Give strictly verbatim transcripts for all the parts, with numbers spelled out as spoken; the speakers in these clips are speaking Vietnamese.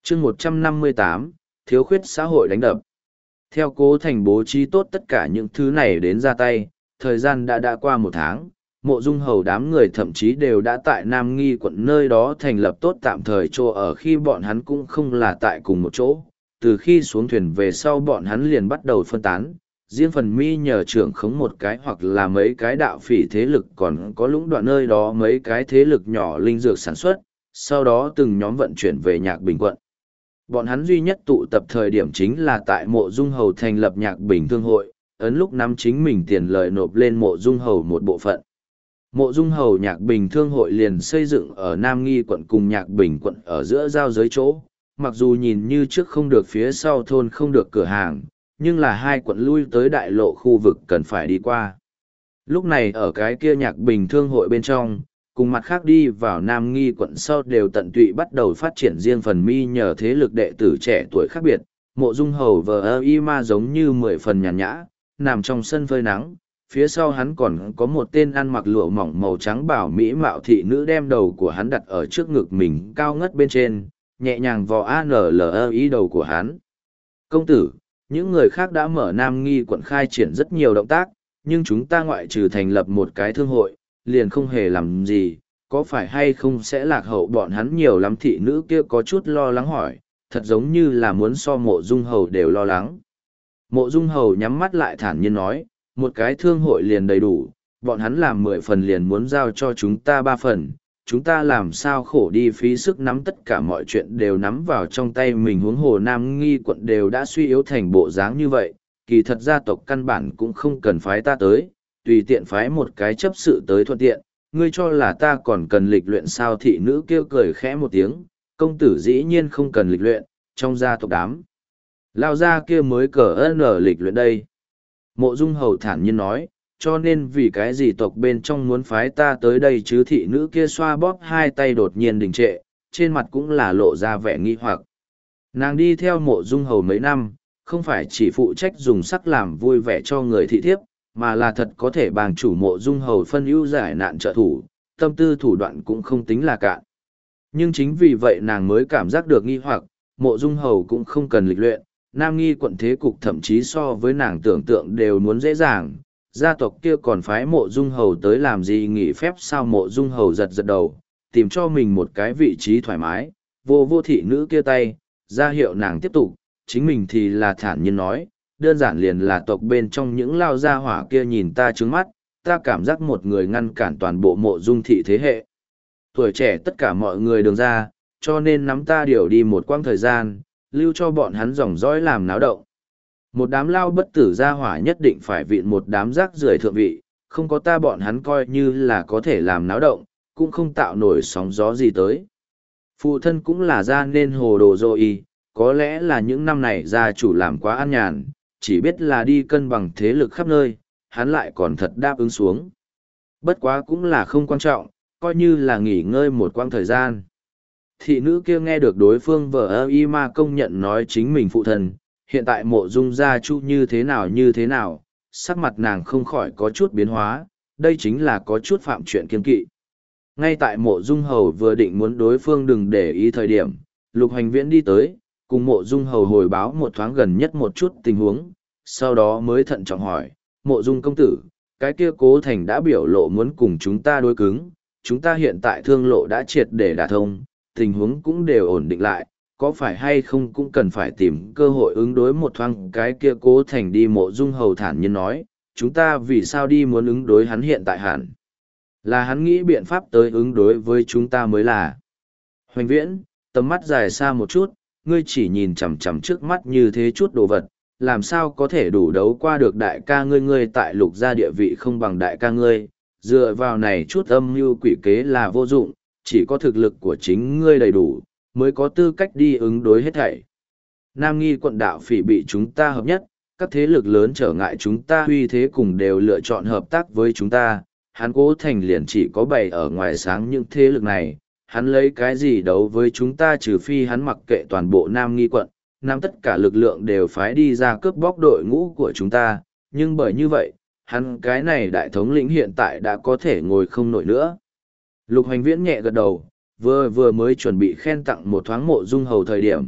chương một trăm năm mươi tám, thiếu khuyết xã hội đánh đập. Theo Cố Thành bố trí tốt tất cả những thứ này đến ra tay, thời gian đã đã qua một tháng, Mộ Dung Hầu đám người thậm chí đều đã tại Nam Nghi quận nơi đó thành lập tốt tạm thời chỗ ở khi bọn hắn cũng không là tại cùng một chỗ. Từ khi xuống thuyền về sau bọn hắn liền bắt đầu phân tán, riêng phần mi nhờ trưởng khống một cái hoặc là mấy cái đạo phỉ thế lực còn có lũng đoạn nơi đó mấy cái thế lực nhỏ linh dược sản xuất, sau đó từng nhóm vận chuyển về Nhạc Bình quận. Bọn hắn duy nhất tụ tập thời điểm chính là tại Mộ Dung Hầu thành lập Nhạc Bình Thương hội, ấn lúc nắm chính mình tiền lời nộp lên Mộ Dung Hầu một bộ phận. Mộ Dung Hầu Nhạc Bình Thương hội liền xây dựng ở Nam Nghi quận cùng Nhạc Bình quận ở giữa giao giới chỗ, mặc dù nhìn như trước không được phía sau thôn không được cửa hàng, nhưng là hai quận lui tới đại lộ khu vực cần phải đi qua. Lúc này ở cái kia Nhạc Bình Thương hội bên trong, cùng mặt khác đi vào Nam Nghi quận sau đều tận tụy bắt đầu phát triển riêng phần mi nhờ thế lực đệ tử trẻ tuổi khác biệt. Mộ Dung Hầu vờ ơ y ma giống như mười phần nhàn nhã, nằm trong sân phơi nắng, phía sau hắn còn có một tên ăn mặc lụa mỏng màu trắng bảo mỹ mạo thị nữ đem đầu của hắn đặt ở trước ngực mình cao ngất bên trên, nhẹ nhàng vò a n l ơ ý đầu của hắn. Công tử, những người khác đã mở Nam Nghi quận khai triển rất nhiều động tác, nhưng chúng ta ngoại trừ thành lập một cái thương hội, liền không hề làm gì, có phải hay không sẽ lạc hậu bọn hắn nhiều lắm. Thị nữ kia có chút lo lắng hỏi, thật giống như là muốn so Mộ Dung Hầu đều lo lắng. Mộ Dung Hầu nhắm mắt lại thản nhiên nói, một cái thương hội liền đầy đủ, bọn hắn làm mười phần liền muốn giao cho chúng ta ba phần, chúng ta làm sao khổ đi phí sức nắm tất cả mọi chuyện đều nắm vào trong tay mình. Huống hồ Nam Nghi quận đều đã suy yếu thành bộ dáng như vậy, kỳ thật gia tộc căn bản cũng không cần phái ta tới, tùy tiện phái một cái chấp sự tới thuận tiện, ngươi cho là ta còn cần lịch luyện sao? Thị nữ kêu cười khẽ một tiếng, công tử dĩ nhiên không cần lịch luyện, trong gia tộc đám lao gia kia mới cờ ơn ở lịch luyện đây. Mộ Dung Hầu thản nhiên nói, cho nên vì cái gì tộc bên trong muốn phái ta tới đây chứ? Thị nữ kia xoa bóp hai tay đột nhiên đình trệ, trên mặt cũng là lộ ra vẻ nghi hoặc. Nàng đi theo Mộ Dung Hầu mấy năm, không phải chỉ phụ trách dùng sắc làm vui vẻ cho người thị thiếp, mà là thật có thể bàng chủ Mộ Dung Hầu phân ưu giải nạn trợ thủ, tâm tư thủ đoạn cũng không tính là cạn. Nhưng chính vì vậy nàng mới cảm giác được nghi hoặc, Mộ Dung Hầu cũng không cần lịch luyện, Nam Nghi quận thế cục thậm chí so với nàng tưởng tượng đều muốn dễ dàng, gia tộc kia còn phái Mộ Dung Hầu tới làm gì nghỉ phép sao? Mộ Dung Hầu giật giật đầu, tìm cho mình một cái vị trí thoải mái, vô vô thị nữ kia tay, ra hiệu nàng tiếp tục, chính mình thì là thản nhiên nói, đơn giản liền là tộc bên trong những lao gia hỏa kia nhìn ta trướng mắt, ta cảm giác một người ngăn cản toàn bộ Mộ Dung thị thế hệ. Tuổi trẻ tất cả mọi người đường ra, cho nên nắm ta điều đi một quãng thời gian, lưu cho bọn hắn dòng dõi làm náo động. Một đám lao bất tử gia hỏa nhất định phải vịn một đám rác rưởi thượng vị, không có ta bọn hắn coi như là có thể làm náo động, cũng không tạo nổi sóng gió gì tới. Phụ thân cũng là ra nên hồ đồ rồi, có lẽ là những năm này gia chủ làm quá an nhàn, chỉ biết là đi cân bằng thế lực khắp nơi, hắn lại còn thật đáp ứng xuống. Bất quá cũng là không quan trọng, coi như là nghỉ ngơi một quãng thời gian. Thị nữ kia nghe được đối phương vợ ơ y ma công nhận nói chính mình phụ thân, hiện tại Mộ Dung gia chu như thế nào như thế nào, sắc mặt nàng không khỏi có chút biến hóa, đây chính là có chút phạm chuyện kiên kỵ. Ngay tại Mộ Dung Hầu vừa định muốn đối phương đừng để ý thời điểm, Lục Hoành Viễn đi tới, cùng Mộ Dung Hầu hồi báo một thoáng gần nhất một chút tình huống, sau đó mới thận trọng hỏi, Mộ Dung công tử, cái kia Cố Thành đã biểu lộ muốn cùng chúng ta đối cứng, chúng ta hiện tại thương lộ đã triệt để đả thông, tình huống cũng đều ổn định lại, có phải hay không cũng cần phải tìm cơ hội ứng đối một thoáng. Cái kia Cố Thành đi. Mộ Dung Hầu thản nhiên nói, chúng ta vì sao đi muốn ứng đối hắn? Hiện tại hẳn là hắn nghĩ biện pháp tới ứng đối với chúng ta mới là. Hoành Viễn, tầm mắt dài xa một chút, ngươi chỉ nhìn chằm chằm trước mắt như thế chút đồ vật, làm sao có thể đủ đấu qua được đại ca ngươi? Ngươi tại Lục gia địa vị không bằng đại ca ngươi, dựa vào này chút âm mưu quỷ kế là vô dụng, chỉ có thực lực của chính ngươi đầy đủ, mới có tư cách đi ứng đối hết thảy. Nam Nghi quận đạo phỉ bị chúng ta hợp nhất, các thế lực lớn trở ngại chúng ta uy thế cùng đều lựa chọn hợp tác với chúng ta, hắn Cố Thành liền chỉ có bày ở ngoài sáng những thế lực này, hắn lấy cái gì đấu với chúng ta? Trừ phi hắn mặc kệ toàn bộ Nam Nghi quận, nắm tất cả lực lượng đều phái đi ra cướp bóc đội ngũ của chúng ta, nhưng bởi như vậy, hắn cái này đại thống lĩnh hiện tại đã có thể ngồi không nổi nữa. Lục Hoành Viễn nhẹ gật đầu, vừa vừa mới chuẩn bị khen tặng một thoáng Mộ Dung Hầu thời điểm,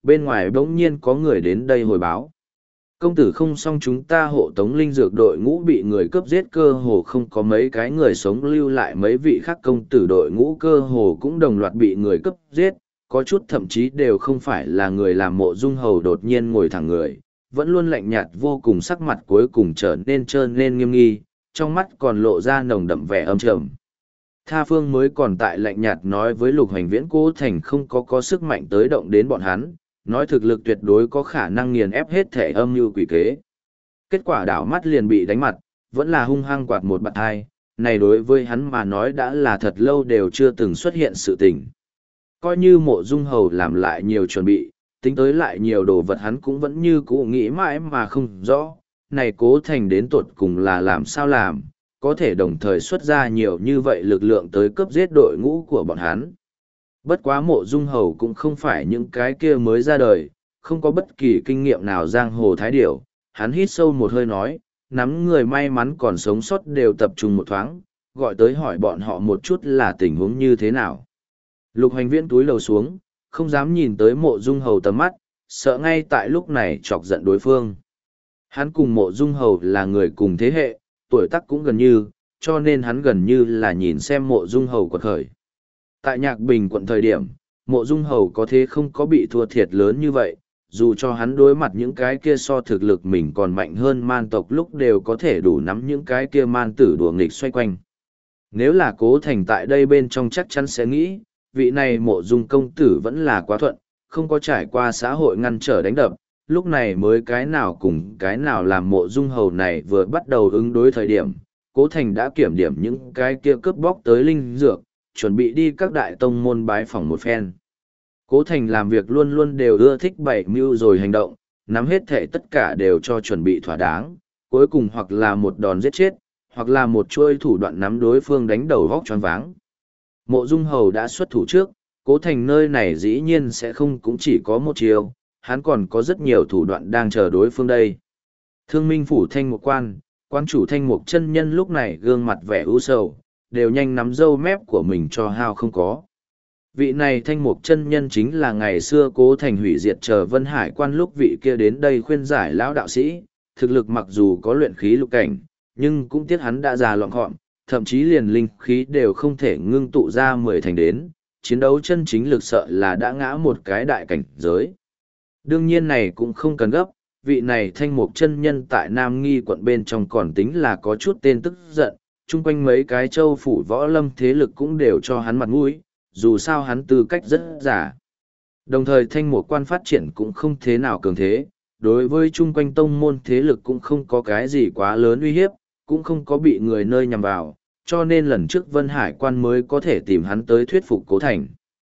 bên ngoài bỗng nhiên có người đến đây hồi báo. Công tử không xong, chúng ta hộ tống linh dược đội ngũ bị người cướp giết, cơ hồ không có mấy cái người sống lưu lại, mấy vị khác công tử đội ngũ cơ hồ cũng đồng loạt bị người cướp giết, có chút thậm chí đều không phải là người làm. Mộ Dung Hầu đột nhiên ngồi thẳng người, vẫn luôn lạnh nhạt vô cùng, sắc mặt cuối cùng trở nên trơn nên nghiêm nghi, trong mắt còn lộ ra nồng đậm vẻ âm trầm. Tha Phương mới còn tại lạnh nhạt nói với Lục Hoành Viễn Cố Thành không có có sức mạnh tới động đến bọn hắn, nói thực lực tuyệt đối có khả năng nghiền ép hết thể âm mưu quỷ kế. Kết quả đảo mắt liền bị đánh mặt, vẫn là hung hăng quạt một bạt hai, này đối với hắn mà nói đã là thật lâu đều chưa từng xuất hiện sự tình. Coi như Mộ Dung Hầu làm lại nhiều chuẩn bị, tính tới lại nhiều đồ vật, hắn cũng vẫn như cũ nghĩ mãi mà không rõ, này Cố Thành đến tột cùng là làm sao làm, có thể đồng thời xuất ra nhiều như vậy lực lượng tới cướp giết đội ngũ của bọn hắn. Bất quá Mộ Dung Hầu cũng không phải những cái kia mới ra đời, không có bất kỳ kinh nghiệm nào giang hồ thái điểu, hắn hít sâu một hơi nói, nắm người may mắn còn sống sót đều tập trung một thoáng, gọi tới hỏi bọn họ một chút là tình huống như thế nào. Lục Hoành Viễn túi lầu xuống, không dám nhìn tới Mộ Dung Hầu tầm mắt, sợ ngay tại lúc này chọc giận đối phương. Hắn cùng Mộ Dung Hầu là người cùng thế hệ, tuổi tác cũng gần như, cho nên hắn gần như là nhìn xem Mộ Dung Hầu quật khởi. Tại Nhạc Bình quận thời điểm, Mộ Dung Hầu có thế không có bị thua thiệt lớn như vậy, dù cho hắn đối mặt những cái kia so thực lực mình còn mạnh hơn man tộc lúc đều có thể đủ nắm những cái kia man tử đùa nghịch xoay quanh. Nếu là Cố Thành tại đây bên trong chắc chắn sẽ nghĩ, vị này Mộ Dung công tử vẫn là quá thuận, không có trải qua xã hội ngăn trở đánh đập, lúc này mới cái nào cùng cái nào làm Mộ Dung Hầu này vừa bắt đầu ứng đối thời điểm, Cố Thành đã kiểm điểm những cái kia cướp bóc tới linh dược, chuẩn bị đi các đại tông môn bái phỏng một phen. Cố Thành làm việc luôn luôn đều ưa thích bày mưu rồi hành động, nắm hết thể tất cả đều cho chuẩn bị thỏa đáng, cuối cùng hoặc là một đòn giết chết, hoặc là một chuôi thủ đoạn nắm đối phương đánh đầu vóc choáng váng. Mộ Dung Hầu đã xuất thủ trước, Cố Thành nơi này dĩ nhiên sẽ không cũng chỉ có một chiều, hắn còn có rất nhiều thủ đoạn đang chờ đối phương đây. Thương Minh phủ Thanh Mục quan, quan chủ Thanh Mục chân nhân lúc này gương mặt vẻ u sầu, đều nhanh nắm râu mép của mình cho hao không có. Vị này Thanh Mục chân nhân chính là ngày xưa Cố Thành hủy diệt chờ Vân Hải quan lúc vị kia đến đây khuyên giải lão đạo sĩ, thực lực mặc dù có luyện khí lục cảnh, nhưng cũng tiếc hắn đã già loạn gọn, thậm chí liền linh khí đều không thể ngưng tụ ra mười thành đến, chiến đấu chân chính lực sợ là đã ngã một cái đại cảnh giới. Đương nhiên này cũng không cần gấp, vị này Thanh Mục chân nhân tại Nam Nghi quận bên trong còn tính là có chút tên tức giận, chung quanh mấy cái châu phủ võ lâm thế lực cũng đều cho hắn mặt mũi, dù sao hắn tư cách rất giả. Đồng thời Thanh Mục quan phát triển cũng không thế nào cường thế, đối với chung quanh tông môn thế lực cũng không có cái gì quá lớn uy hiếp, cũng không có bị người nơi nhằm vào, cho nên lần trước Vân Hải quan mới có thể tìm hắn tới thuyết phục Cố Thành.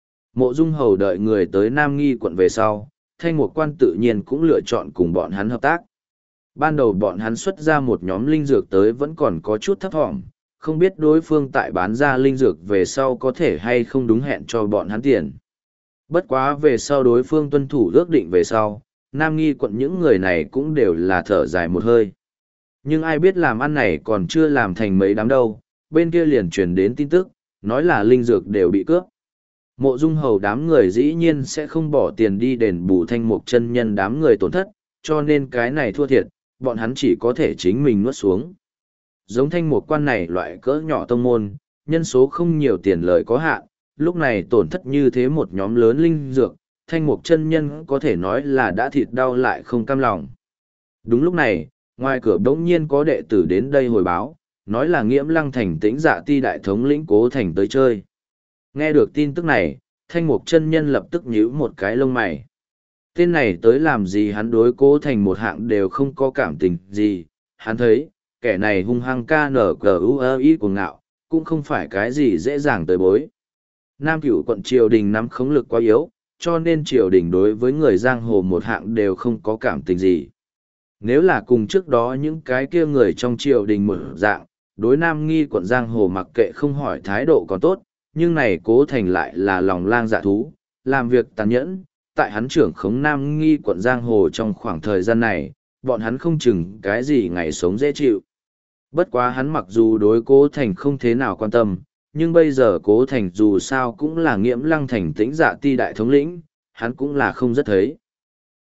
Mộ Dung Hầu đợi người tới Nam Nghi quận về sau, Thanh Mục quan tự nhiên cũng lựa chọn cùng bọn hắn hợp tác. Ban đầu bọn hắn xuất ra một nhóm linh dược tới vẫn còn có chút thấp thỏm, không biết đối phương tại bán ra linh dược về sau có thể hay không đúng hẹn cho bọn hắn tiền. Bất quá về sau đối phương tuân thủ ước định về sau, Nam Nghi quận những người này cũng đều là thở dài một hơi. Nhưng ai biết làm ăn này còn chưa làm thành mấy đám đâu, bên kia liền truyền đến tin tức, nói là linh dược đều bị cướp. Mộ Dung Hầu đám người dĩ nhiên sẽ không bỏ tiền đi đền bù Thanh Mục chân nhân đám người tổn thất, cho nên cái này thua thiệt, bọn hắn chỉ có thể chính mình nuốt xuống. Giống Thanh Mục quan này loại cỡ nhỏ tông môn, nhân số không nhiều, tiền lời có hạn, lúc này tổn thất như thế một nhóm lớn linh dược, Thanh Mục chân nhân có thể nói là đã thịt đau lại không cam lòng. Đúng lúc này, ngoài cửa bỗng nhiên có đệ tử đến đây hồi báo, nói là Nghiễm Lăng Thành Tĩnh Dạ Ti đại thống lĩnh Cố Thành tới chơi. Nghe được tin tức này, Thanh Mục chân nhân lập tức nhíu một cái lông mày. Tên này tới làm gì, hắn đối Cố Thành một hạng đều không có cảm tình gì, hắn thấy, kẻ này hung hăng ca nở cờ u ơ y của ngạo, cũng không phải cái gì dễ dàng tới bối. Nam Cửu quận triều đình nắm khống lực quá yếu, cho nên triều đình đối với người giang hồ một hạng đều không có cảm tình gì. Nếu là cùng trước đó những cái kia người trong triều đình mở dạng, đối Nam Nghi quận giang hồ mặc kệ không hỏi thái độ còn tốt, nhưng này Cố Thành lại là lòng lang dạ thú, làm việc tàn nhẫn, tại hắn trưởng khống Nam Nghi quận giang hồ trong khoảng thời gian này, bọn hắn không chừng cái gì ngày sống dễ chịu. Bất quá hắn mặc dù đối Cố Thành không thế nào quan tâm, nhưng bây giờ Cố Thành dù sao cũng là Nghiễm Lăng Thành Tĩnh Dạ Ti đại thống lĩnh, hắn cũng là không rất thấy.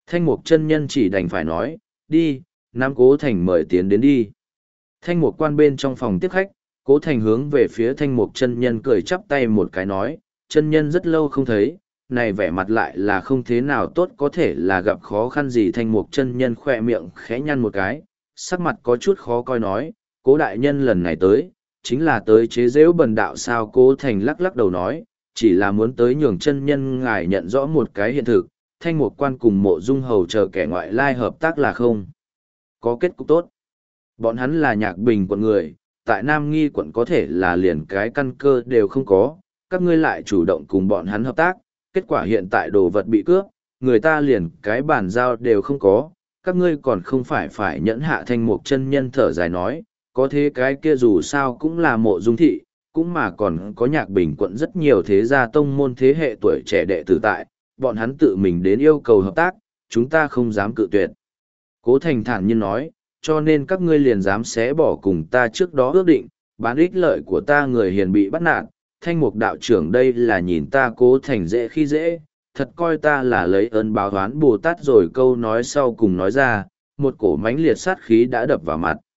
Thanh mục chân nhân chỉ đành phải nói, đi, Nam Cố Thành mời tiến đến đi. Thanh mục quan bên trong phòng tiếp khách, Cố Thành hướng về phía thanh mục chân nhân cười chắp tay một cái nói, chân nhân rất lâu không thấy, này vẻ mặt lại là không thế nào tốt, có thể là gặp khó khăn gì. Thanh mục chân nhân khỏe miệng khẽ nhăn một cái, sắc mặt có chút khó coi nói, Cố đại nhân lần này tới, chính là tới chế giễu bần đạo sao. Cố Thành lắc lắc đầu nói, chỉ là muốn tới nhường chân nhân ngài nhận rõ một cái hiện thực, thanh mục quan cùng mộ dung hầu chờ kẻ ngoại lai hợp tác là không có kết cục tốt. Bọn hắn là Nhạc Bình quận người, tại Nam Nghi quận có thể là liền cái căn cơ đều không có, các ngươi lại chủ động cùng bọn hắn hợp tác, kết quả hiện tại đồ vật bị cướp, người ta liền cái bàn giao đều không có, các ngươi còn không phải phải nhẫn hạ. Thanh mục chân nhân thở dài nói, có thế cái kia dù sao cũng là mộ dung thị, cũng mà còn có Nhạc Bình quận rất nhiều thế gia tông môn thế hệ tuổi trẻ đệ tử tại, bọn hắn tự mình đến yêu cầu hợp tác, chúng ta không dám cự tuyệt. Cố Thành thản nhiên nói, cho nên các ngươi liền dám xé bỏ cùng ta trước đó ước định, bán ích lợi của ta người hiền bị bắt nạt. Thanh mục đạo trưởng đây là nhìn ta Cố Thành dễ khi dễ, thật coi ta là lấy ơn báo oán Bồ Tát rồi. Câu nói sau cùng nói ra, một cổ mãnh liệt sát khí đã đập vào mặt.